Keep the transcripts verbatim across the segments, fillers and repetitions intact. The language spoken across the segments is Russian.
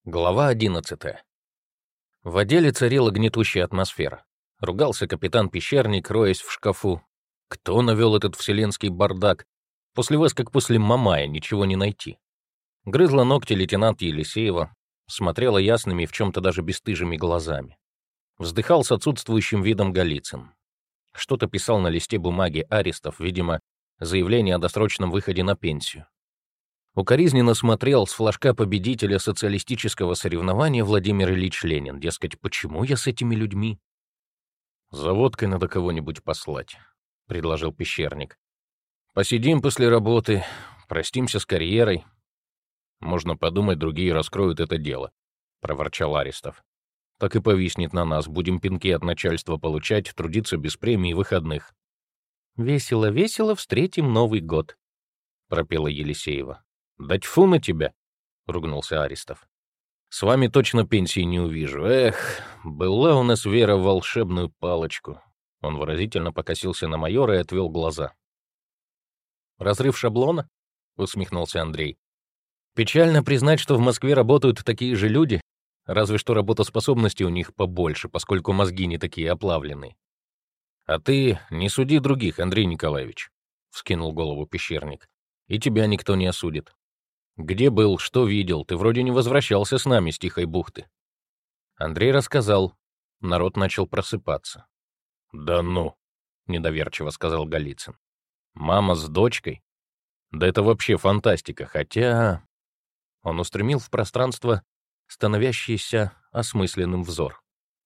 Глава одиннадцатая. В отделе царила гнетущая атмосфера. Ругался капитан-пещерник, роясь в шкафу. Кто навел этот вселенский бардак? После вас, как после Мамая, ничего не найти. Грызла ногти лейтенант Елисеева, смотрела ясными, в чем-то даже бесстыжими глазами. Вздыхал с отсутствующим видом Голицын. Что-то писал на листе бумаги Аристов, видимо, заявление о досрочном выходе на пенсию. Укоризненно смотрел с флажка победителя социалистического соревнования Владимир Ильич Ленин. Дескать, почему я с этими людьми? «За водкой надо кого-нибудь послать», — предложил пещерник. «Посидим после работы, простимся с карьерой. Можно подумать, другие раскроют это дело», — проворчал Аристов. «Так и повиснет на нас, будем пинки от начальства получать, трудиться без премии и выходных». «Весело-весело встретим Новый год», — пропела Елисеева. «Да тьфу на тебя!» — ругнулся Аристов. «С вами точно пенсии не увижу. Эх, была у нас вера в волшебную палочку». Он выразительно покосился на майора и отвел глаза. «Разрыв шаблона?» — усмехнулся Андрей. «Печально признать, что в Москве работают такие же люди, разве что работоспособности у них побольше, поскольку мозги не такие оплавленные». «А ты не суди других, Андрей Николаевич», — вскинул голову пещерник. «И тебя никто не осудит. Где был, что видел? Ты вроде не возвращался с нами с Тихой бухты». Андрей рассказал. Народ начал просыпаться. «Да ну!» — недоверчиво сказал Голицын. «Мама с дочкой? Да это вообще фантастика, хотя...» Он устремил в пространство становящийся осмысленным взор.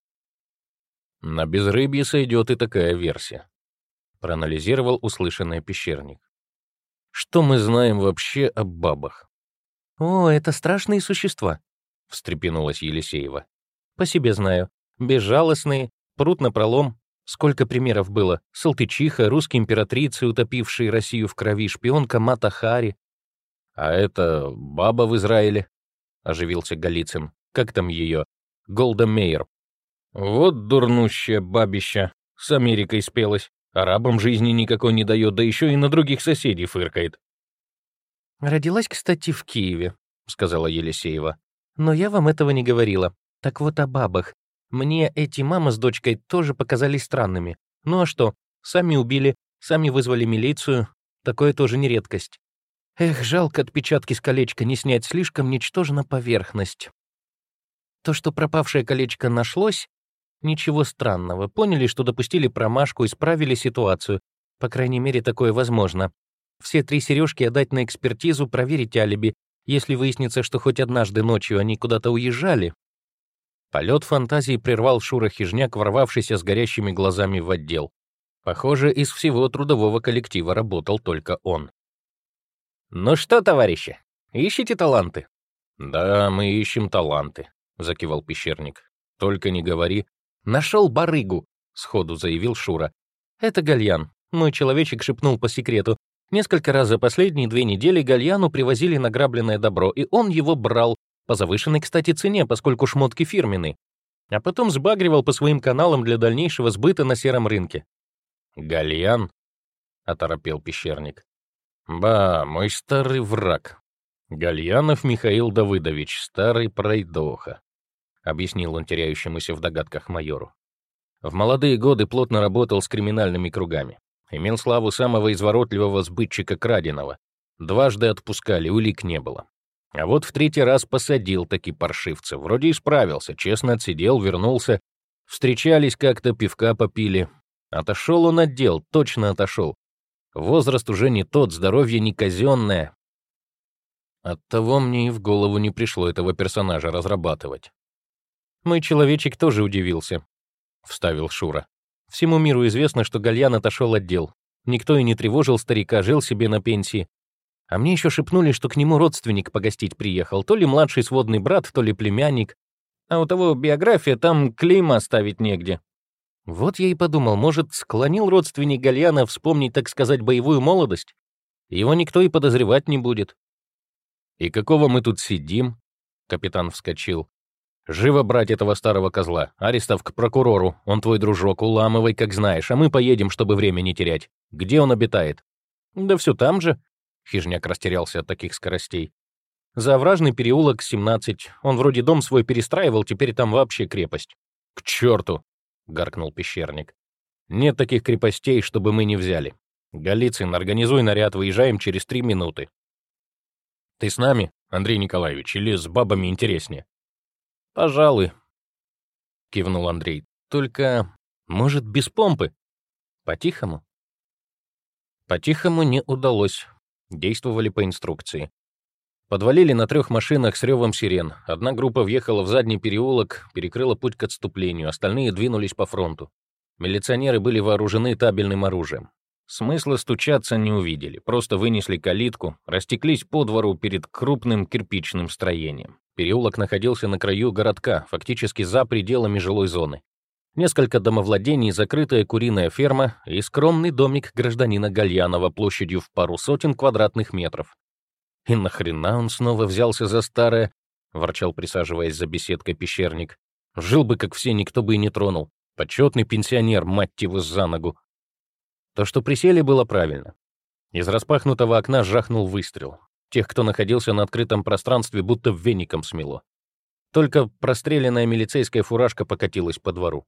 «На безрыбье сойдет и такая версия», — проанализировал услышанное пещерник. «Что мы знаем вообще об бабах?» «О, это страшные существа», — встрепенулась Елисеева. «По себе знаю. Безжалостные, прут напролом. Сколько примеров было. Салтычиха, русские императрицы, утопившие Россию в крови, шпионка Мата Хари». «А это баба в Израиле», — оживился Голицын. «Как там ее? Голда Меир». «Вот дурнущая бабища. С Америкой спелась. Арабам жизни никакой не дает, да еще и на других соседей фыркает». «Родилась, кстати, в Киеве», — сказала Елисеева. «Но я вам этого не говорила. Так вот о бабах. Мне эти мама с дочкой тоже показались странными. Ну а что? Сами убили, сами вызвали милицию. Такое тоже не редкость. Эх, жалко отпечатки с колечка не снять, слишком ничтожна поверхность. То, что пропавшее колечко нашлось, ничего странного. Поняли, что допустили промашку, исправили ситуацию. По крайней мере, такое возможно. Все три сережки отдать на экспертизу, проверить алиби. Если выяснится, что хоть однажды ночью они куда-то уезжали». Полет фантазии прервал Шура Хижняк, ворвавшийся с горящими глазами в отдел. Похоже, из всего трудового коллектива работал только он. «Ну что, товарищи, ищите таланты?» «Да, мы ищем таланты», — закивал пещерник. «Только не говори». «Нашел барыгу», — сходу заявил Шура. «Это Гальян. Мой человечек шепнул по секрету. Несколько раз за последние две недели Гальяну привозили награбленное добро, и он его брал, по завышенной, кстати, цене, поскольку шмотки фирменные, а потом сбагривал по своим каналам для дальнейшего сбыта на сером рынке». «Гальян?» — оторопел пещерник. «Ба, мой старый враг. Гальянов Михаил Давыдович, старый пройдоха», — объяснил он теряющемуся в догадках майору. «В молодые годы плотно работал с криминальными кругами. Имел славу самого изворотливого сбытчика краденого. Дважды отпускали, улик не было. А вот в третий раз посадил таки паршивца. Вроде исправился, честно отсидел, вернулся. Встречались как-то, пивка попили. Отошел он от дел, точно отошел. Возраст уже не тот, здоровье не казенное. Оттого мне и в голову не пришло этого персонажа разрабатывать». «Мой человечек тоже удивился», — вставил Шура. «Всему миру известно, что Гальян отошел от дел. Никто и не тревожил старика, жил себе на пенсии. А мне еще шепнули, что к нему родственник погостить приехал, то ли младший сводный брат, то ли племянник. А у того биография, там клейма ставить негде». Вот я и подумал, может, склонил родственник Гальяна вспомнить, так сказать, боевую молодость? Его никто и подозревать не будет. «И какого мы тут сидим?» — капитан вскочил. «Живо брать этого старого козла. Аристов к прокурору. Он твой дружок, уламывай, как знаешь, а мы поедем, чтобы время не терять. Где он обитает?» «Да все там же», — Хижняк растерялся от таких скоростей. Заовражный переулок, семнадцать. Он вроде дом свой перестраивал, теперь там вообще крепость». «К черту!» — гаркнул пещерник. «Нет таких крепостей, чтобы мы не взяли. Голицын, организуй наряд, выезжаем через три минуты». «Ты с нами, Андрей Николаевич, или с бабами интереснее?» «Пожалуй», — кивнул Андрей. «Только, может, без помпы? По-тихому?» По-тихому не удалось. Действовали по инструкции. Подвалили на трех машинах с ревом сирен. Одна группа въехала в задний переулок, перекрыла путь к отступлению, остальные двинулись по фронту. Милиционеры были вооружены табельным оружием. Смысла стучаться не увидели, просто вынесли калитку, растеклись по двору перед крупным кирпичным строением. Переулок находился на краю городка, фактически за пределами жилой зоны. Несколько домовладений, закрытая куриная ферма и скромный домик гражданина Гальянова площадью в пару сотен квадратных метров. «И нахрена он снова взялся за старое?» — ворчал, присаживаясь за беседкой пещерник. «Жил бы, как все, никто бы и не тронул. Почетный пенсионер, мать его, за ногу». То, что присели, было правильно. Из распахнутого окна жахнул выстрел. Тех, кто находился на открытом пространстве, будто веником смело. Только простреленная милицейская фуражка покатилась по двору.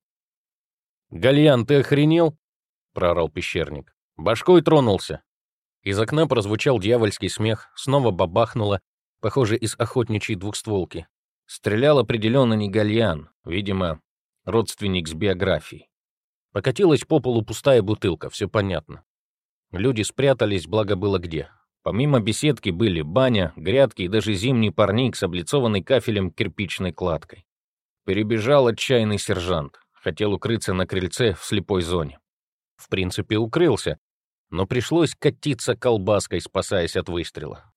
«Гальян, ты охренел?» — проорал пещерник. «Башкой тронулся». Из окна прозвучал дьявольский смех, снова бабахнуло, похоже, из охотничьей двухстволки. Стрелял определенно не Гальян, видимо, родственник с биографией. Покатилась по полу пустая бутылка, все понятно. Люди спрятались, благо было где. Помимо беседки были баня, грядки и даже зимний парник с облицованной кафелем кирпичной кладкой. Перебежал отчаянный сержант. Хотел укрыться на крыльце в слепой зоне. В принципе, укрылся, но пришлось катиться колбаской, спасаясь от выстрела.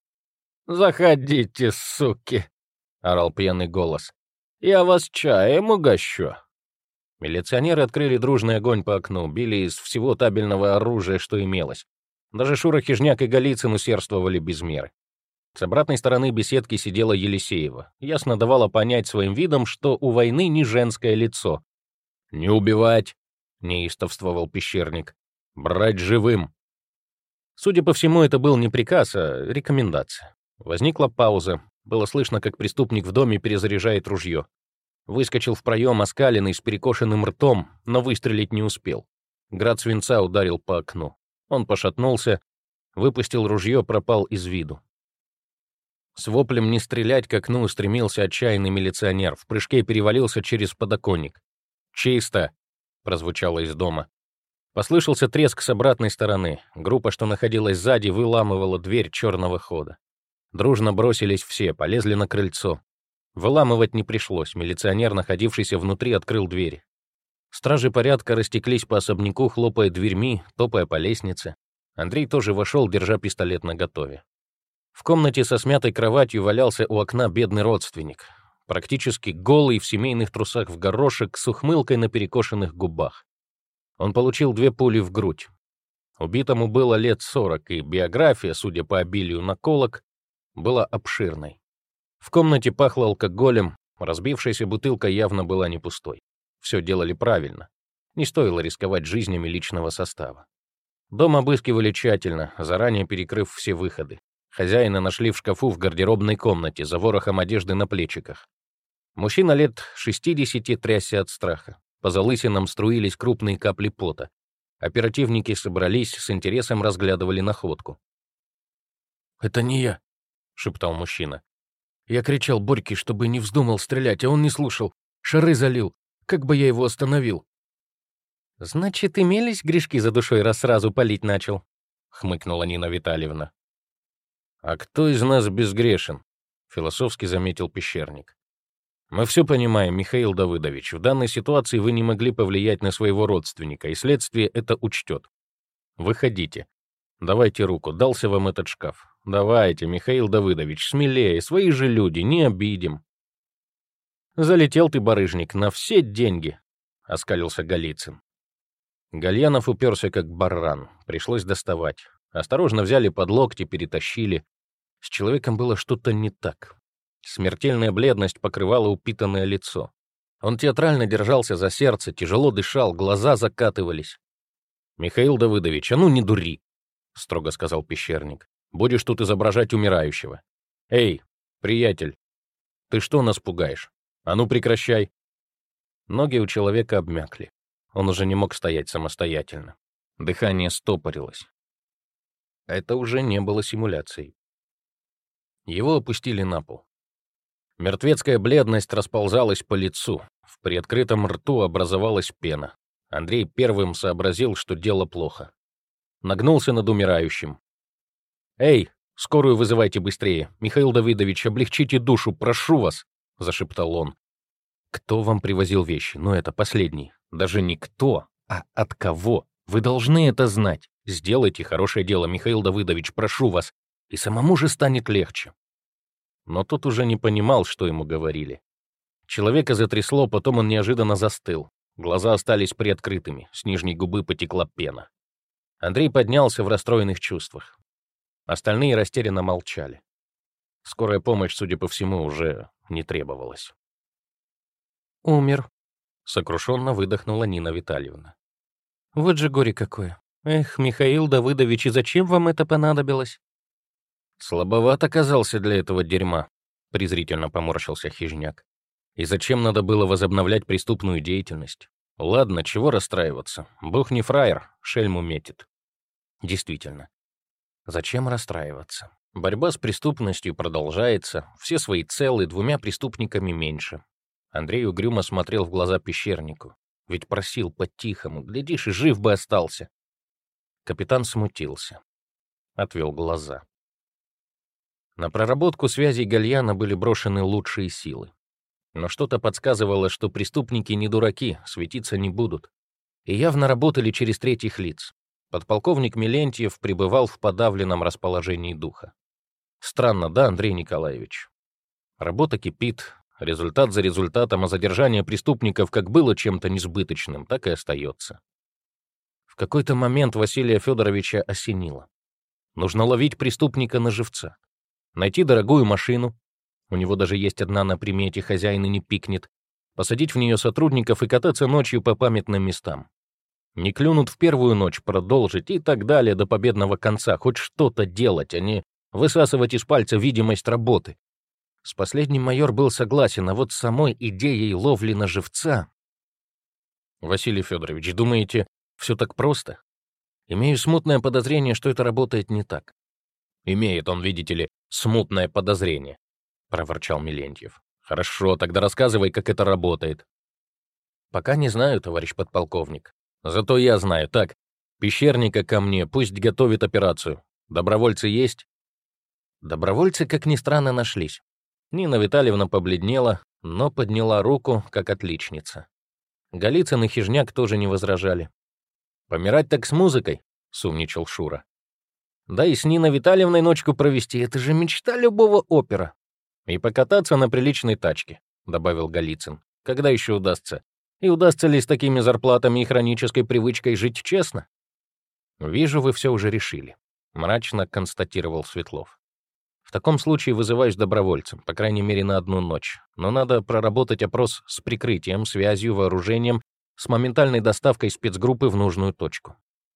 «Заходите, суки!» — орал пьяный голос. «Я вас чаем угощу!» Милиционеры открыли дружный огонь по окну, били из всего табельного оружия, что имелось. Даже Шура Хижняк и Голицын усердствовали без меры. С обратной стороны беседки сидела Елисеева. Ясно давала понять своим видом, что у войны не женское лицо. «Не убивать!» — неистовствовал пещерник. «Брать живым!» Судя по всему, это был не приказ, а рекомендация. Возникла пауза. Было слышно, как преступник в доме перезаряжает ружье. Выскочил в проем оскаленный с перекошенным ртом, но выстрелить не успел. Град свинца ударил по окну. Он пошатнулся, выпустил ружье, пропал из виду. С воплем «не стрелять» к окну устремился отчаянный милиционер, в прыжке перевалился через подоконник. «Чисто!» — прозвучало из дома. Послышался треск с обратной стороны. Группа, что находилась сзади, выламывала дверь черного хода. Дружно бросились все, полезли на крыльцо. Выламывать не пришлось, милиционер, находившийся внутри, открыл дверь. Стражи порядка растеклись по особняку, хлопая дверьми, топая по лестнице. Андрей тоже вошел, держа пистолет наготове. В комнате со смятой кроватью валялся у окна бедный родственник. Практически голый, в семейных трусах в горошек, с ухмылкой на перекошенных губах. Он получил две пули в грудь. Убитому было лет сорок, и биография, судя по обилию наколок, была обширной. В комнате пахло алкоголем, разбившаяся бутылка явно была не пустой. Все делали правильно. Не стоило рисковать жизнями личного состава. Дом обыскивали тщательно, заранее перекрыв все выходы. Хозяина нашли в шкафу в гардеробной комнате, за ворохом одежды на плечиках. Мужчина лет шестидесяти трясся от страха. По залысинам струились крупные капли пота. Оперативники собрались, с интересом разглядывали находку. «Это не я», — шептал мужчина. «Я кричал Борьке, чтобы не вздумал стрелять, а он не слушал. Шары залил. Как бы я его остановил?» «Значит, имелись грешки за душой, раз сразу палить начал», — хмыкнула Нина Витальевна. «А кто из нас безгрешен?» — философски заметил пещерник. «Мы все понимаем, Михаил Давыдович, в данной ситуации вы не могли повлиять на своего родственника, и следствие это учтет. Выходите. Давайте руку, дался вам этот шкаф. Давайте, Михаил Давыдович, смелее, свои же люди, не обидим». «Залетел ты, барыжник, на все деньги», — оскалился Голицын. Гальянов уперся как баран, пришлось доставать. Осторожно взяли под локти, перетащили. С человеком было что-то не так. Смертельная бледность покрывала упитанное лицо. Он театрально держался за сердце, тяжело дышал, глаза закатывались. «Михаил Давыдович, а ну не дури!» — строго сказал пещерник. «Будешь тут изображать умирающего. Эй, «Приятель, ты что нас пугаешь? А ну прекращай!» Ноги у человека обмякли. Он уже не мог стоять самостоятельно. Дыхание стопорилось. Это уже не было симуляцией. Его опустили на пол. Мертвецкая бледность расползалась по лицу. В приоткрытом рту образовалась пена. Андрей первым сообразил, что дело плохо. Нагнулся над умирающим. «Эй, скорую вызывайте быстрее! Михаил Давыдович, облегчите душу, прошу вас!» — зашептал он. «Кто вам привозил вещи? Ну, это последний. Даже не кто, а от кого. Вы должны это знать. Сделайте хорошее дело, Михаил Давыдович, прошу вас. И самому же станет легче». Но тот уже не понимал, что ему говорили. Человека затрясло, потом он неожиданно застыл. Глаза остались приоткрытыми, с нижней губы потекла пена. Андрей поднялся в расстроенных чувствах. Остальные растерянно молчали. Скорая помощь, судя по всему, уже не требовалась. «Умер», — сокрушенно выдохнула Нина Витальевна. «Вот же горе какое. Эх, Михаил Давыдович, и зачем вам это понадобилось?» «Слабоват оказался для этого дерьма», — презрительно поморщился Хижняк. «И зачем надо было возобновлять преступную деятельность? Ладно, чего расстраиваться? Бог не фраер, шельму метит». Действительно. Зачем расстраиваться? Борьба с преступностью продолжается, все свои целы, двумя преступниками меньше. Андрей угрюмо смотрел в глаза пещернику. Ведь просил по-тихому, глядишь, и жив бы остался. Капитан смутился. Отвел глаза. На проработку связей Гальяна были брошены лучшие силы. Но что-то подсказывало, что преступники не дураки, светиться не будут. И явно работали через третьих лиц. Подполковник Мелентьев пребывал в подавленном расположении духа. Странно, да, Андрей Николаевич? Работа кипит, результат за результатом, а задержание преступников как было чем-то несбыточным, так и остается. В какой-то момент Василия Федоровича осенило. Нужно ловить преступника на живца. Найти дорогую машину, у него даже есть одна на примете, хозяин и не пикнет, посадить в нее сотрудников и кататься ночью по памятным местам. Не клюнут в первую ночь, продолжить и так далее до победного конца, хоть что-то делать, а не высасывать из пальца видимость работы. С последним майор был согласен, а вот с самой идеей ловли на живца... Василий Федорович, думаете, все так просто? Имею смутное подозрение, что это работает не так. Имеет он, видите ли, смутное подозрение, проворчал Мелентьев. Хорошо, тогда рассказывай, как это работает. Пока не знаю, товарищ подполковник. Зато я знаю. Так, пещерника ко мне, пусть готовит операцию. Добровольцы есть? Добровольцы, как ни странно, нашлись. Нина Витальевна побледнела, но подняла руку, как отличница. Голицын и Хижняк тоже не возражали. «Помирать так с музыкой», — сумничал Шура. «Да и с Ниной Витальевной ночку провести — это же мечта любого опера. И покататься на приличной тачке», — добавил Голицын. «Когда еще удастся? И удастся ли с такими зарплатами и хронической привычкой жить честно?» «Вижу, вы все уже решили», — мрачно констатировал Светлов. «В таком случае вызываюсь добровольцем, по крайней мере, на одну ночь. Но надо проработать опрос с прикрытием, связью, вооружением, с моментальной доставкой спецгруппы в нужную точку».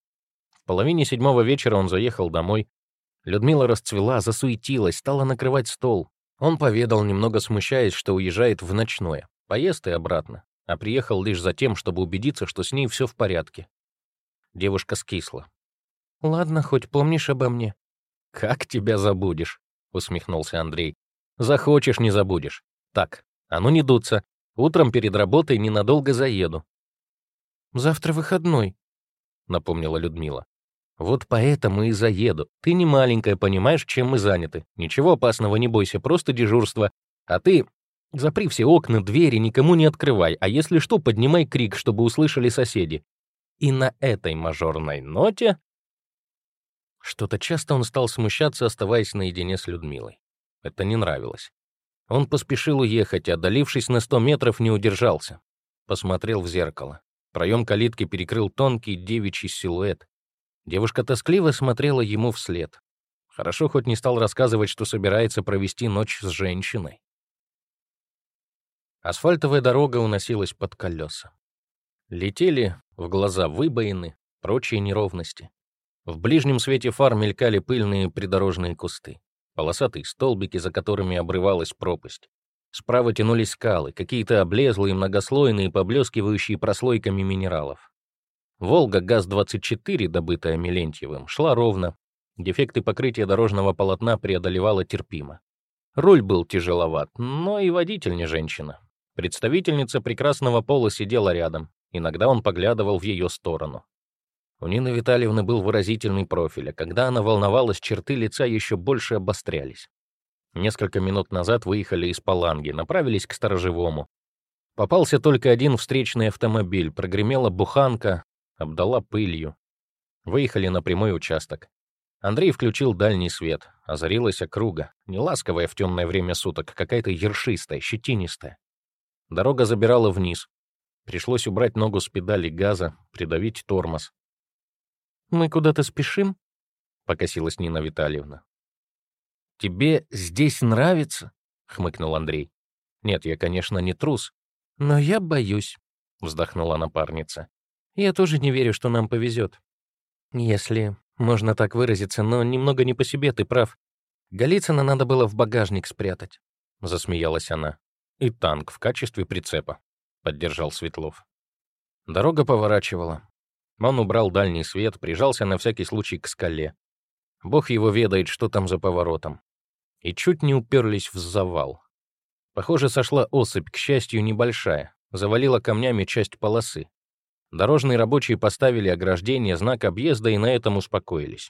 В половине седьмого вечера он заехал домой. Людмила расцвела, засуетилась, стала накрывать стол. Он поведал, немного смущаясь, что уезжает в ночное. Поезд и обратно. А приехал лишь за тем, чтобы убедиться, что с ней все в порядке. Девушка скисла. «Ладно, хоть помнишь обо мне». «Как тебя забудешь?» — усмехнулся Андрей. «Захочешь, не забудешь. Так, а ну не дуться. Утром перед работой ненадолго заеду». «Завтра выходной», — напомнила Людмила. «Вот поэтому и заеду. Ты не маленькая, понимаешь, чем мы заняты. Ничего опасного, не бойся, просто дежурство. А ты запри все окна, двери, никому не открывай, а если что, поднимай крик, чтобы услышали соседи. И на этой мажорной ноте...» Что-то часто он стал смущаться, оставаясь наедине с Людмилой. Это не нравилось. Он поспешил уехать, отдалившись на сто метров, не удержался. Посмотрел в зеркало. Проем калитки перекрыл тонкий девичий силуэт. Девушка тоскливо смотрела ему вслед. Хорошо хоть не стал рассказывать, что собирается провести ночь с женщиной. Асфальтовая дорога уносилась под колеса. Летели в глаза выбоины, прочие неровности. В ближнем свете фар мелькали пыльные придорожные кусты. полосатые столбики, за которыми обрывалась пропасть. Справа тянулись скалы, какие-то облезлые, многослойные, поблескивающие прослойками минералов. «Волга» ГАЗ-двадцать четыре, добытая Мелентьевым, шла ровно. Дефекты покрытия дорожного полотна преодолевала терпимо. Руль был тяжеловат, но и водитель не женщина. Представительница прекрасного пола сидела рядом. Иногда он поглядывал в ее сторону. У Нины Витальевны был выразительный профиль, а когда она волновалась, черты лица еще больше обострялись. Несколько минут назад выехали из Паланги, направились к Сторожевому. Попался только один встречный автомобиль, прогремела буханка, обдала пылью. Выехали на прямой участок. Андрей включил дальний свет. Озарилась округа, не ласковая в темное время суток, какая-то ершистая, щетинистая. Дорога забирала вниз. Пришлось убрать ногу с педали газа, придавить тормоз. «Мы куда-то спешим?» — покосилась Нина Витальевна. «Тебе здесь нравится?» — хмыкнул Андрей. «Нет, я, конечно, не трус». «Но я боюсь», — вздохнула напарница. «Я тоже не верю, что нам повезет. Если можно так выразиться, но немного не по себе, ты прав. Голицына надо было в багажник спрятать», — засмеялась она. «И танк в качестве прицепа», — поддержал Светлов. Дорога поворачивала. Он убрал дальний свет, прижался на всякий случай к скале. Бог его ведает, что там за поворотом. И чуть не уперлись в завал. Похоже, сошла осыпь, к счастью, небольшая, завалила камнями часть полосы. Дорожные рабочие поставили ограждение, знак объезда, и на этом успокоились.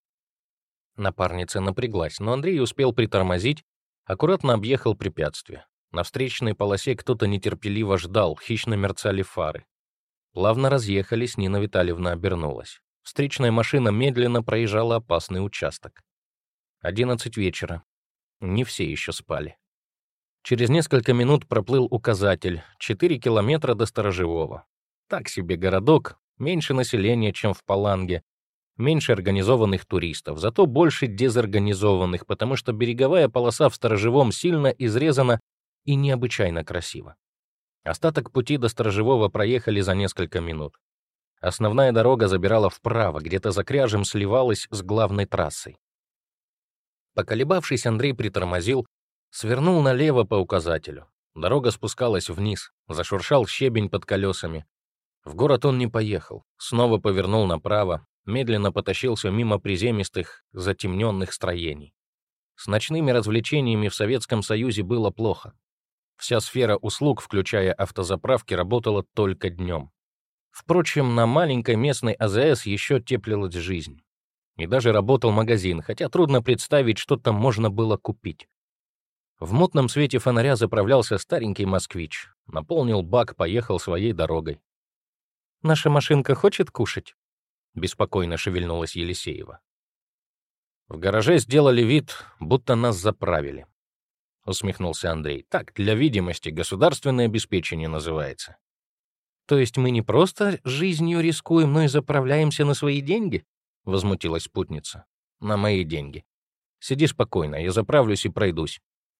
Напарница напряглась, но Андрей успел притормозить, аккуратно объехал препятствие. На встречной полосе кто-то нетерпеливо ждал, хищно мерцали фары. Плавно разъехались, Нина Витальевна обернулась. Встречная машина медленно проезжала опасный участок. Одиннадцать вечера. Не все еще спали. Через несколько минут проплыл указатель «четыре километра до Сторожевого». Так себе городок, меньше населения, чем в Паланге, меньше организованных туристов, зато больше дезорганизованных, потому что береговая полоса в Сторожевом сильно изрезана и необычайно красиво. Остаток пути до Сторожевого проехали за несколько минут. Основная дорога забирала вправо, где-то за кряжем сливалась с главной трассой. Поколебавшись, Андрей притормозил, свернул налево по указателю. Дорога спускалась вниз, зашуршал щебень под колесами. В город он не поехал, снова повернул направо, медленно потащился мимо приземистых, затемненных строений. С ночными развлечениями в Советском Союзе было плохо. Вся сфера услуг, включая автозаправки, работала только днем. Впрочем, на маленькой местной АЗС еще теплилась жизнь. И даже работал магазин, хотя трудно представить, что там можно было купить. В мутном свете фонаря заправлялся старенький москвич. Наполнил бак, поехал своей дорогой. «Наша машинка хочет кушать?» — беспокойно шевельнулась Елисеева. «В гараже сделали вид, будто нас заправили», — усмехнулся Андрей. «Так, для видимости, государственное обеспечение называется». «То есть мы не просто жизнью рискуем, но и заправляемся на свои деньги?» — возмутилась спутница. «На мои деньги. Сиди спокойно, я заправлюсь и пройдусь».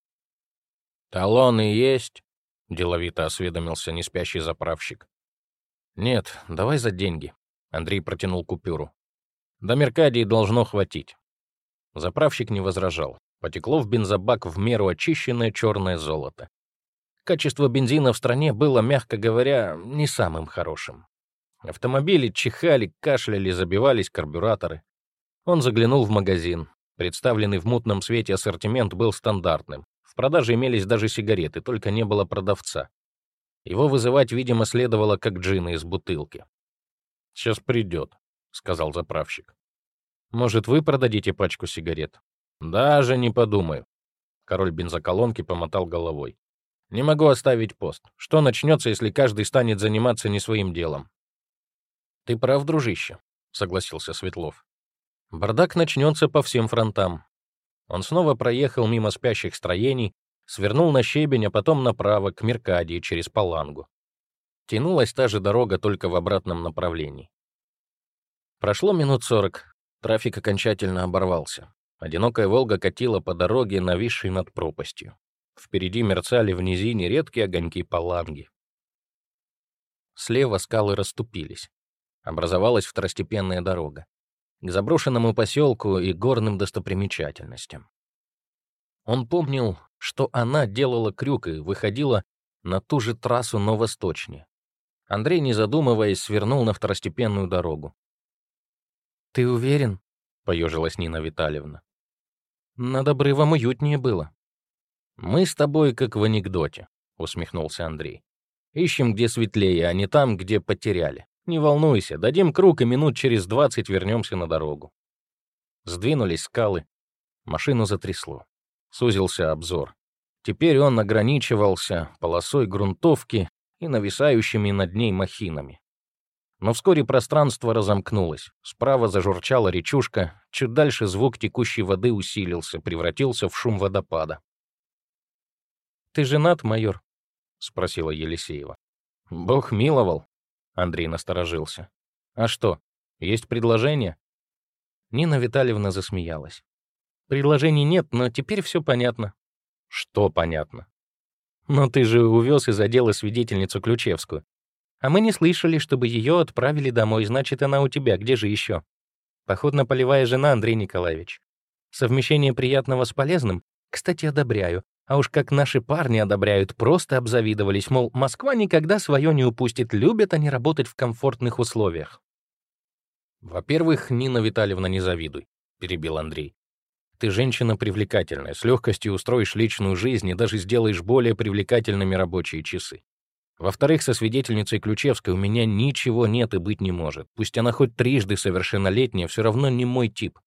«Талоны есть?» — деловито осведомился неспящий заправщик. «Нет, давай за деньги», — Андрей протянул купюру. «До Меркадии должно хватить». Заправщик не возражал. Потекло в бензобак в меру очищенное черное золото. Качество бензина в стране было, мягко говоря, не самым хорошим. Автомобили чихали, кашляли, забивались карбюраторы. Он заглянул в магазин. Представленный в мутном свете ассортимент был стандартным. В продаже имелись даже сигареты, только не было продавца. Его вызывать, видимо, следовало как джина из бутылки. «Сейчас придет», — сказал заправщик. «Может, вы продадите пачку сигарет?» «Даже не подумаю». Король бензоколонки помотал головой. «Не могу оставить пост. Что начнется, если каждый станет заниматься не своим делом?» «Ты прав, дружище», — согласился Светлов. «Бардак начнется по всем фронтам». Он снова проехал мимо спящих строений, свернул на щебень, а потом направо, к Меркадии, через Палангу. Тянулась та же дорога, только в обратном направлении. Прошло минут сорок. Трафик окончательно оборвался. Одинокая «Волга» катила по дороге, нависшей над пропастью. Впереди мерцали в низине редкие огоньки Паланги. Слева скалы расступились. Образовалась второстепенная дорога к заброшенному поселку и горным достопримечательностям. Он помнил, что она делала крюк и выходила на ту же трассу, но восточнее. Андрей, не задумываясь, свернул на второстепенную дорогу. «Ты уверен?» — поежилась Нина Витальевна. «Над обрывом уютнее было». «Мы с тобой как в анекдоте», — усмехнулся Андрей. «Ищем, где светлее, а не там, где потеряли. Не волнуйся, дадим круг, и минут через двадцать вернемся на дорогу». Сдвинулись скалы. Машину затрясло. Сузился обзор. Теперь он ограничивался полосой грунтовки и нависающими над ней махинами. Но вскоре пространство разомкнулось. Справа зажурчала речушка, чуть дальше звук текущей воды усилился, превратился в шум водопада. «Ты женат, майор?» — спросила Елисеева. «Бог миловал», — Андрей насторожился. «А что, есть предложение?» Нина Витальевна засмеялась. «Предложений нет, но теперь все понятно». «Что понятно?» «Но ты же увез из отдела свидетельницу Ключевскую. А мы не слышали, чтобы ее отправили домой, значит, она у тебя, где же еще? Походно-полевая жена, Андрей Николаевич. Совмещение приятного с полезным, кстати, одобряю. А уж как наши парни одобряют, просто обзавидовались, мол, Москва никогда свое не упустит, любят они работать в комфортных условиях». «Во-первых, Нина Витальевна, не завидуй», — перебил Андрей. «Ты женщина привлекательная, с легкостью устроишь личную жизнь и даже сделаешь более привлекательными рабочие часы. Во-вторых, со свидетельницей Ключевской у меня ничего нет и быть не может. Пусть она хоть трижды совершеннолетняя, все равно не мой тип.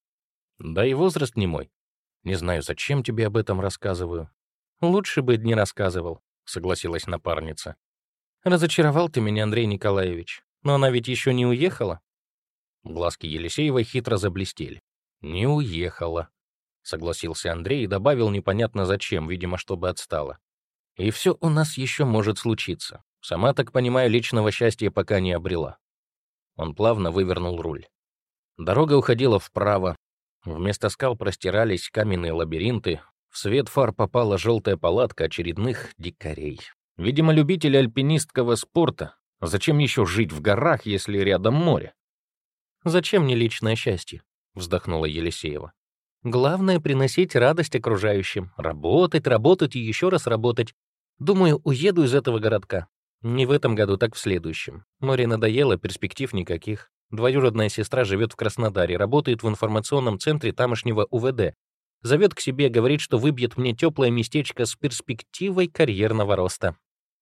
Да и возраст не мой. Не знаю, зачем тебе об этом рассказываю». «Лучше бы не рассказывал», — согласилась напарница. «Разочаровал ты меня, Андрей Николаевич. Но она ведь еще не уехала?» Глазки Елисеевой хитро заблестели. «Не уехала», — согласился Андрей и добавил непонятно зачем, видимо, чтобы отстала. «И все у нас еще может случиться. Сама, так понимаю, личного счастья пока не обрела». Он плавно вывернул руль. Дорога уходила вправо. Вместо скал простирались каменные лабиринты. В свет фар попала желтая палатка очередных дикарей. Видимо, любители альпинистского спорта. Зачем еще жить в горах, если рядом море? «Зачем мне личное счастье?» — вздохнула Елисеева. «Главное — приносить радость окружающим. Работать, работать и еще раз работать. Думаю, уеду из этого городка. Не в этом году, так в следующем. Море надоело, перспектив никаких. Двоюродная сестра живет в Краснодаре, работает в информационном центре тамошнего У В Д. Зовет к себе, говорит, что выбьет мне теплое местечко с перспективой карьерного роста».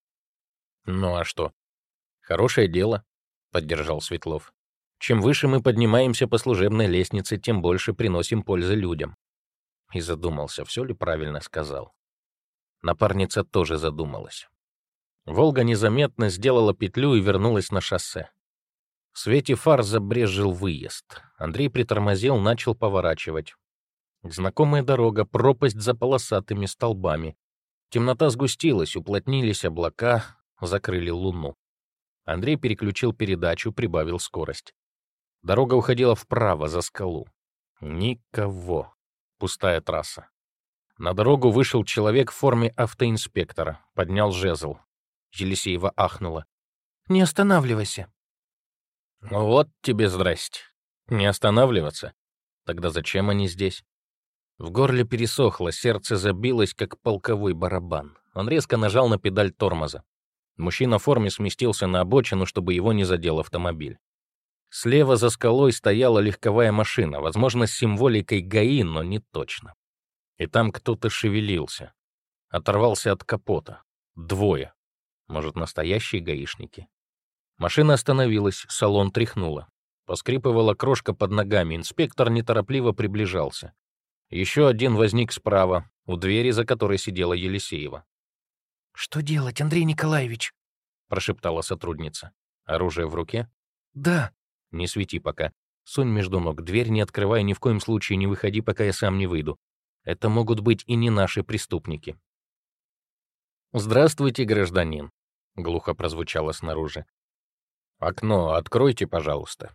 «Ну а что? Хорошее дело», — поддержал Светлов. «Чем выше мы поднимаемся по служебной лестнице, тем больше приносим пользы людям». И задумался, все ли правильно сказал. Напарница тоже задумалась. «Волга» незаметно сделала петлю и вернулась на шоссе. В свете фар забрезжил выезд. Андрей притормозил, начал поворачивать. Знакомая дорога, пропасть за полосатыми столбами. Темнота сгустилась, уплотнились облака, закрыли луну. Андрей переключил передачу, прибавил скорость. Дорога уходила вправо, за скалу. Никого. Пустая трасса. На дорогу вышел человек в форме автоинспектора, поднял жезл. Елисеева ахнула. «Не останавливайся». «Вот тебе здрасте. Не останавливаться? Тогда зачем они здесь?» В горле пересохло, сердце забилось, как полковой барабан. Он резко нажал на педаль тормоза. Мужчина в форме сместился на обочину, чтобы его не задел автомобиль. Слева за скалой стояла легковая машина, возможно, с символикой ГАИ, но не точно. И там кто-то шевелился. Оторвался от капота. Двое. Может, настоящие гаишники? Машина остановилась, салон тряхнуло. Поскрипывала крошка под ногами, инспектор неторопливо приближался. Еще один возник справа, у двери, за которой сидела Елисеева. «Что делать, Андрей Николаевич?» — прошептала сотрудница. «Оружие в руке?» «Да». «Не свети пока. Сунь между ног. Дверь не открывай, ни в коем случае не выходи, пока я сам не выйду. Это могут быть и не наши преступники». «Здравствуйте, гражданин», — глухо прозвучало снаружи. «Окно откройте, пожалуйста».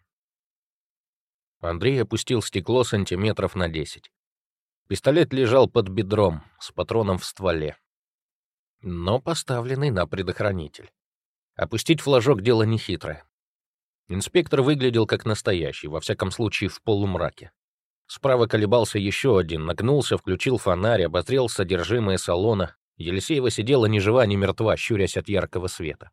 Андрей опустил стекло сантиметров на десять. Пистолет лежал под бедром, с патроном в стволе, но поставленный на предохранитель. Опустить флажок — дело нехитрое. Инспектор выглядел как настоящий, во всяком случае в полумраке. Справа колебался еще один, нагнулся, включил фонарь, обозрел содержимое салона. Елисеева сидела ни жива, ни мертва, щурясь от яркого света.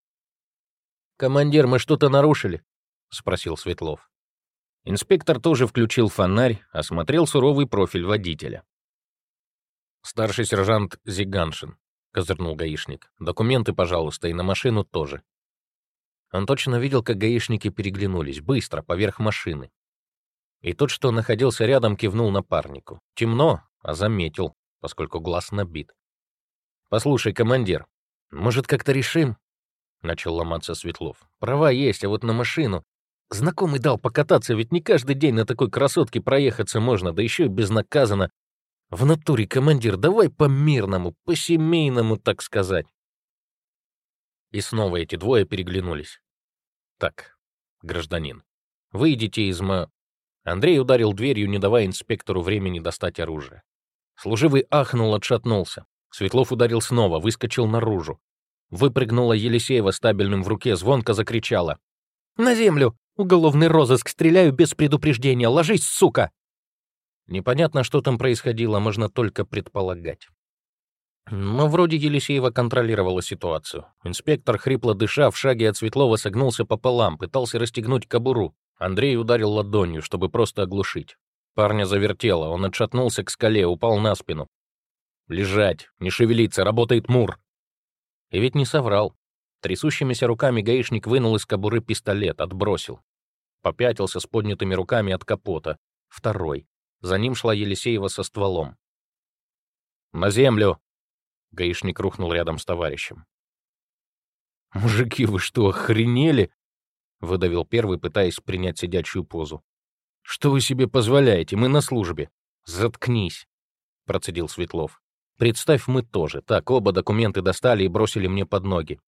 «Командир, мы что-то нарушили?» — спросил Светлов. Инспектор тоже включил фонарь, осмотрел суровый профиль водителя. «Старший сержант Зиганшин», — козырнул гаишник. «Документы, пожалуйста, и на машину тоже». Он точно видел, как гаишники переглянулись, быстро, поверх машины. И тот, что находился рядом, кивнул напарнику. Темно, а заметил, поскольку глаз набит. «Послушай, командир, может, как-то решим?» — начал ломаться Светлов. «Права есть, а вот на машину. Знакомый дал покататься, ведь не каждый день на такой красотке проехаться можно, да еще и безнаказанно. В натуре, командир, давай по-мирному, по-семейному, так сказать». И снова эти двое переглянулись. «Так, гражданин, выйдите из ма...» Андрей ударил дверью, не давая инспектору времени достать оружие. Служивый ахнул, отшатнулся. Светлов ударил снова, выскочил наружу. Выпрыгнула Елисеева стабильным в руке, звонко закричала: «На землю! Уголовный розыск! Стреляю без предупреждения! Ложись, сука!» Непонятно, что там происходило, можно только предполагать. Но вроде Елисеева контролировала ситуацию. Инспектор, хрипло дыша, в шаге от Светлова согнулся пополам, пытался расстегнуть кобуру. Андрей ударил ладонью, чтобы просто оглушить. Парня завертело, он отшатнулся к скале, упал на спину. «Лежать, не шевелиться, работает МУР!» И ведь не соврал. Трясущимися руками гаишник вынул из кобуры пистолет, отбросил. Попятился с поднятыми руками от капота. Второй. За ним шла Елисеева со стволом. «На землю!» Гаишник рухнул рядом с товарищем. «Мужики, вы что, охренели?» — выдавил первый, пытаясь принять сидячую позу. «Что вы себе позволяете? Мы на службе». «Заткнись», — процедил Светлов. «Представь, мы тоже. Так, оба документы достали и бросили мне под ноги».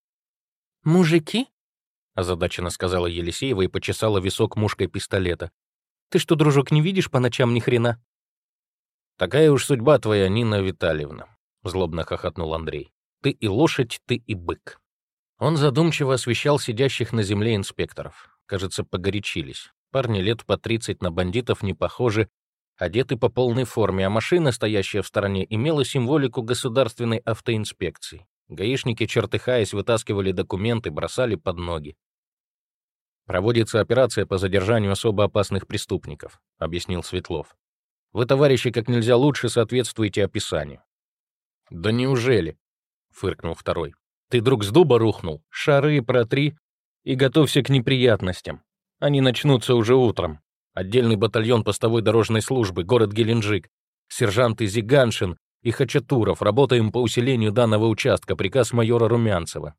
«Мужики?» — озадаченно сказала Елисеева и почесала висок мушкой пистолета. «Ты что, дружок, не видишь по ночам ни хрена?» «Такая уж судьба твоя, Нина Витальевна», — злобно хохотнул Андрей. «Ты и лошадь, ты и бык». Он задумчиво освещал сидящих на земле инспекторов. Кажется, погорячились. Парни лет по тридцать на бандитов не похожи, одеты по полной форме, а машина, стоящая в стороне, имела символику государственной автоинспекции. Гаишники, чертыхаясь, вытаскивали документы, бросали под ноги. «Проводится операция по задержанию особо опасных преступников», — объяснил Светлов. «Вы, товарищи, как нельзя лучше соответствуете описанию». «Да неужели?» — фыркнул второй. «Ты, друг, с дуба рухнул? Шары протри и готовься к неприятностям. Они начнутся уже утром. Отдельный батальон постовой дорожной службы, город Геленджик, сержанты Зиганшин и Хачатуров. Работаем по усилению данного участка. Приказ майора Румянцева».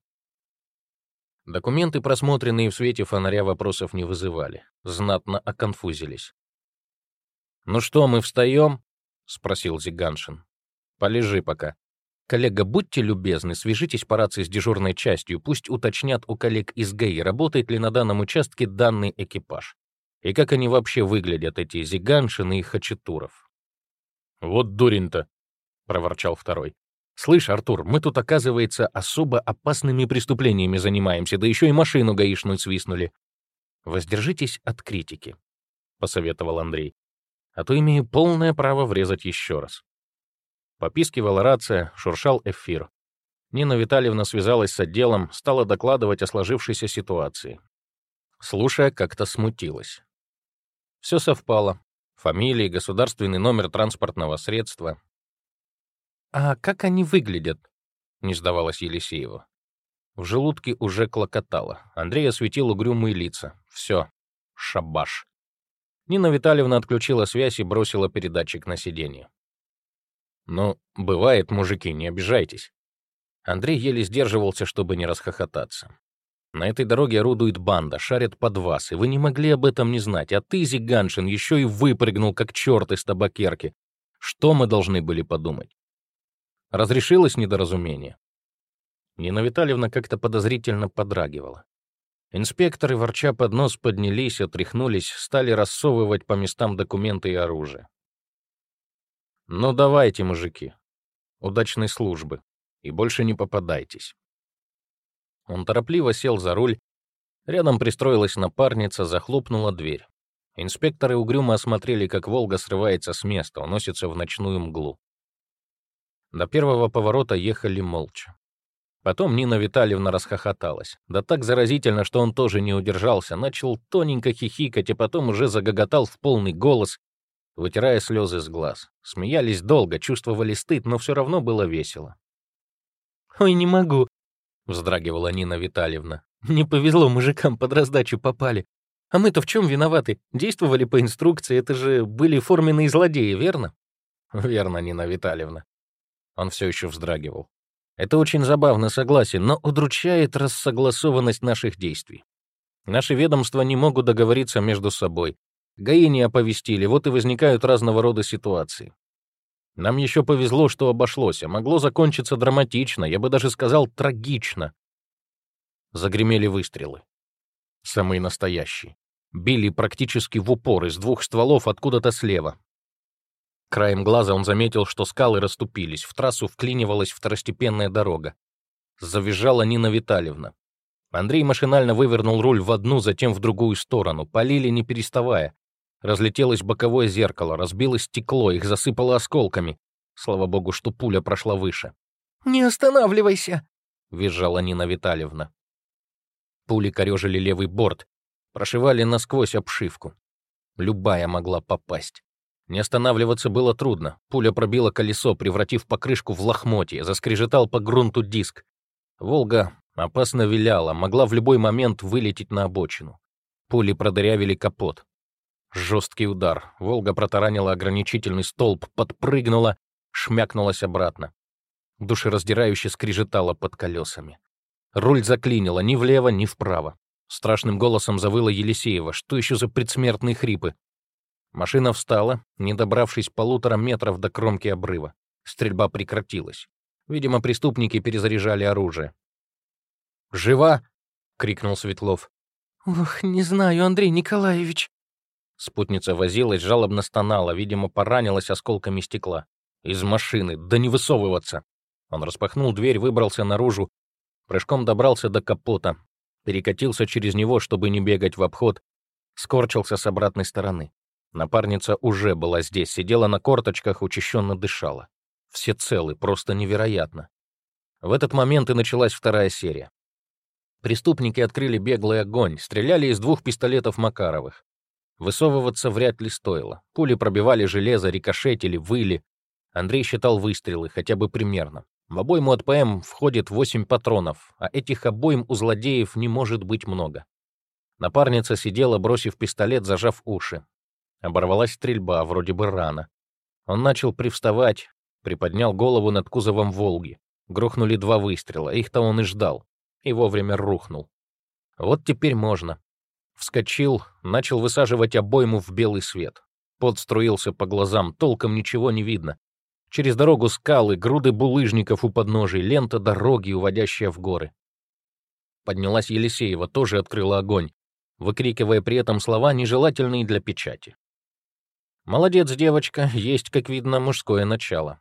Документы, просмотренные в свете фонаря, вопросов не вызывали. Знатно оконфузились. «Ну что, мы встаем?» — спросил Зиганшин. «Полежи пока. Коллега, будьте любезны, свяжитесь по рации с дежурной частью, пусть уточнят у коллег из ГАИ, работает ли на данном участке данный экипаж. И как они вообще выглядят, эти Зиганшины и Хачатуров». «Вот дурень-то», — проворчал второй. «Слышь, Артур, мы тут, оказывается, особо опасными преступлениями занимаемся, да еще и машину гаишную свистнули». «Воздержитесь от критики», — посоветовал Андрей. «А то имею полное право врезать еще раз». Попискивала рация, шуршал эфир. Нина Витальевна связалась с отделом, стала докладывать о сложившейся ситуации. Слушая, как-то смутилась. Все совпало. Фамилия, государственный номер транспортного средства. «А как они выглядят?» — не сдавалась Елисеева. В желудке уже клокотало. Андрей осветил угрюмые лица. Все. Шабаш. Нина Витальевна отключила связь и бросила передатчик на сиденье. «Ну, бывает, мужики, не обижайтесь». Андрей еле сдерживался, чтобы не расхохотаться. «На этой дороге орудует банда, шарят под вас, и вы не могли об этом не знать. А ты, Зиганшин, еще и выпрыгнул, как черт из табакерки. Что мы должны были подумать?» Разрешилось недоразумение. Нина Витальевна как-то подозрительно подрагивала. Инспекторы, ворча под нос, поднялись, отряхнулись, стали рассовывать по местам документы и оружие. «Ну давайте, мужики, удачной службы, и больше не попадайтесь». Он торопливо сел за руль, рядом пристроилась напарница, захлопнула дверь. Инспекторы угрюмо осмотрели, как «Волга» срывается с места, уносится в ночную мглу. До первого поворота ехали молча. Потом Нина Витальевна расхохоталась. Да так заразительно, что он тоже не удержался, начал тоненько хихикать, и потом уже загоготал в полный голос, вытирая слезы с глаз. Смеялись долго, чувствовали стыд, но все равно было весело. «Ой, не могу», — вздрагивала Нина Витальевна. «Не повезло, мужикам под раздачу попали. А мы-то в чем виноваты? Действовали по инструкции, это же были форменные злодеи, верно?» «Верно, Нина Витальевна». Он все еще вздрагивал. «Это очень забавно, согласен, но удручает рассогласованность наших действий. Наши ведомства не могут договориться между собой. ГАИ не оповестили, вот и возникают разного рода ситуации. Нам еще повезло, что обошлось, а могло закончиться драматично, я бы даже сказал, трагично». Загремели выстрелы. Самые настоящие. Били практически в упор из двух стволов откуда-то слева. Краем глаза он заметил, что скалы расступились, в трассу вклинивалась второстепенная дорога. Завизжала Нина Витальевна. Андрей машинально вывернул руль в одну, затем в другую сторону. Полили, не переставая. Разлетелось боковое зеркало, разбилось стекло, их засыпало осколками. Слава богу, что пуля прошла выше. «Не останавливайся!» — визжала Нина Витальевна. Пули корежили левый борт, прошивали насквозь обшивку. Любая могла попасть. Не останавливаться было трудно. Пуля пробила колесо, превратив покрышку в лохмотье, заскрежетал по грунту диск. «Волга» опасно виляла, могла в любой момент вылететь на обочину. Пули продырявили капот. Жесткий удар. «Волга» протаранила ограничительный столб, подпрыгнула, шмякнулась обратно. Душераздирающе скрежетала под колесами. Руль заклинило ни влево, ни вправо. Страшным голосом завыла Елисеева. Что еще за предсмертные хрипы? Машина встала, не добравшись полутора метров до кромки обрыва. Стрельба прекратилась. Видимо, преступники перезаряжали оружие. «Жива?» — крикнул Светлов. «Ох, не знаю, Андрей Николаевич». Спутница возилась, жалобно стонала, видимо, поранилась осколками стекла. «Из машины! Да не высовываться!» Он распахнул дверь, выбрался наружу, прыжком добрался до капота, перекатился через него, чтобы не бегать в обход, скорчился с обратной стороны. Напарница уже была здесь, сидела на корточках, учащенно дышала. Все целы, просто невероятно. В этот момент и началась вторая серия. Преступники открыли беглый огонь, стреляли из двух пистолетов Макаровых. Высовываться вряд ли стоило. Пули пробивали железо, рикошетили, выли. Андрей считал выстрелы, хотя бы примерно. В обойму от ПМ входит восемь патронов, а этих обойм у злодеев не может быть много. Напарница сидела, бросив пистолет, зажав уши. Оборвалась стрельба, вроде бы рано. Он начал привставать, приподнял голову над кузовом «Волги». Грохнули два выстрела, их-то он и ждал. И вовремя рухнул. Вот теперь можно. Вскочил, начал высаживать обойму в белый свет. Пот струился по глазам, толком ничего не видно. Через дорогу скалы, груды булыжников у подножий, лента дороги, уводящая в горы. Поднялась Елисеева, тоже открыла огонь, выкрикивая при этом слова, нежелательные для печати. «Молодец, девочка, есть, как видно, мужское начало».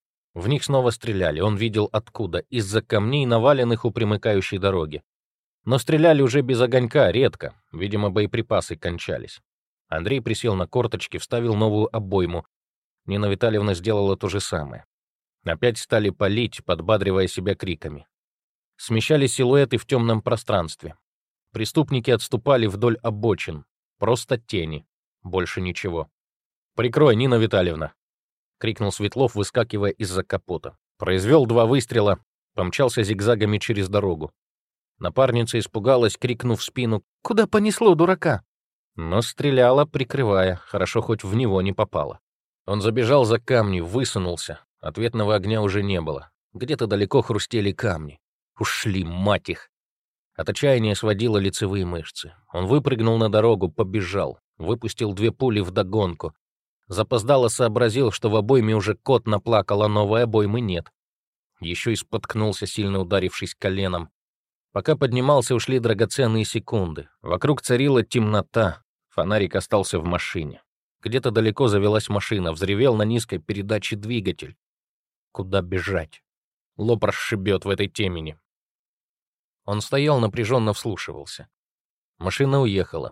В них снова стреляли, он видел откуда, из-за камней, наваленных у примыкающей дороги. Но стреляли уже без огонька, редко, видимо, боеприпасы кончались. Андрей присел на корточки, вставил новую обойму. Нина Витальевна сделала то же самое. Опять стали палить, подбадривая себя криками. Смещались силуэты в темном пространстве. Преступники отступали вдоль обочин. Просто тени, больше ничего. «Прикрой, Нина Витальевна!» — крикнул Светлов, выскакивая из-за капота. Произвел два выстрела, помчался зигзагами через дорогу. Напарница испугалась, крикнув в спину: «Куда понесло, дурака?» Но стреляла, прикрывая, хорошо хоть в него не попало. Он забежал за камни, высунулся. Ответного огня уже не было. Где-то далеко хрустели камни. Ушли, мать их! От отчаяния сводило лицевые мышцы. Он выпрыгнул на дорогу, побежал, выпустил две пули вдогонку. Запоздало сообразил, что в обойме уже кот наплакал, а новой обоймы нет. Еще и споткнулся, сильно ударившись коленом. Пока поднимался, ушли драгоценные секунды. Вокруг царила темнота. Фонарик остался в машине. Где-то далеко завелась машина, взревел на низкой передаче двигатель. Куда бежать? Лоб расшибет в этой темени. Он стоял, напряженно вслушивался. Машина уехала.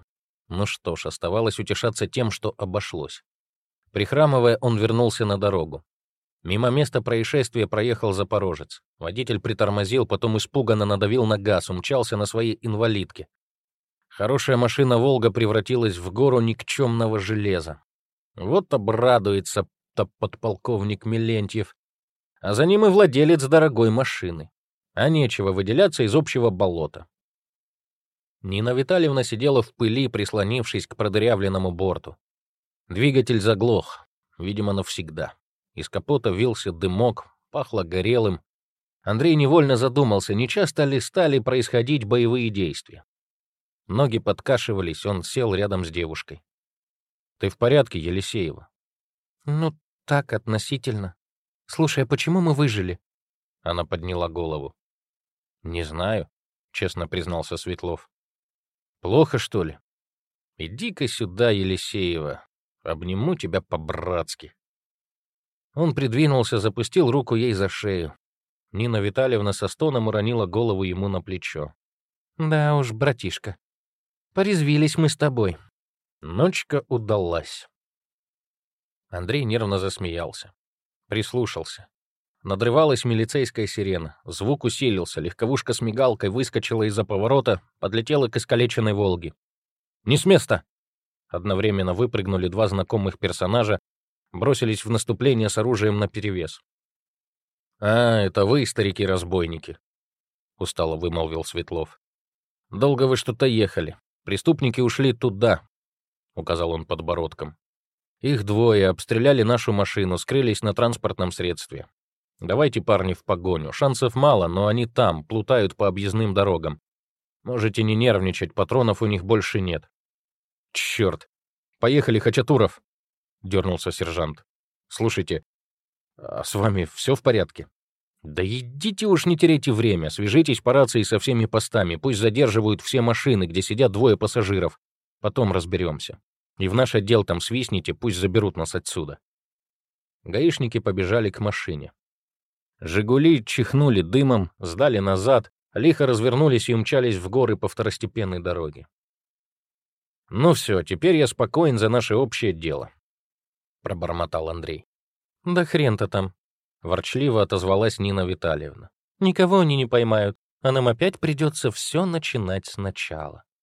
Ну что ж, оставалось утешаться тем, что обошлось. Прихрамывая, он вернулся на дорогу. Мимо места происшествия проехал запорожец. Водитель притормозил, потом испуганно надавил на газ, умчался на своей инвалидке. Хорошая машина «Волга» превратилась в гору никчемного железа. Вот обрадуется-то подполковник Мелентьев. А за ним и владелец дорогой машины. А нечего выделяться из общего болота. Нина Витальевна сидела в пыли, прислонившись к продырявленному борту. Двигатель заглох, видимо, навсегда. Из капота вился дымок, пахло горелым. Андрей невольно задумался, не часто ли стали происходить боевые действия. Ноги подкашивались, он сел рядом с девушкой. «Ты в порядке, Елисеева?» «Ну, так, относительно. Слушай, а почему мы выжили?» Она подняла голову. «Не знаю», — честно признался Светлов. «Плохо, что ли? Иди-ка сюда, Елисеева. Обниму тебя по-братски». Он придвинулся, запустил руку ей за шею. Нина Витальевна со стоном уронила голову ему на плечо. «Да уж, братишка, порезвились мы с тобой». Ночка удалась. Андрей нервно засмеялся. Прислушался. Надрывалась милицейская сирена. Звук усилился. Легковушка с мигалкой выскочила из-за поворота, подлетела к искалеченной «Волге». «Не с места!» Одновременно выпрыгнули два знакомых персонажа, бросились в наступление с оружием наперевес. «А, это вы, старики-разбойники», — устало вымолвил Светлов. «Долго вы что-то ехали. Преступники ушли туда», — указал он подбородком. «Их двое, обстреляли нашу машину, скрылись на транспортном средстве. Давайте, парни, в погоню. Шансов мало, но они там, плутают по объездным дорогам. Можете не нервничать, патронов у них больше нет». «Черт! Поехали, Хачатуров!» — дернулся сержант. «Слушайте, а с вами все в порядке?» «Да идите уж, не теряйте время, свяжитесь по рации со всеми постами, пусть задерживают все машины, где сидят двое пассажиров. Потом разберемся. И в наш отдел там свистните, пусть заберут нас отсюда». Гаишники побежали к машине. «Жигули» чихнули дымом, сдали назад, лихо развернулись и умчались в горы по второстепенной дороге. «Ну все, теперь я спокоен за наше общее дело», — пробормотал Андрей. «Да хрен-то там», — ворчливо отозвалась Нина Витальевна. «Никого они не поймают, а нам опять придется все начинать сначала».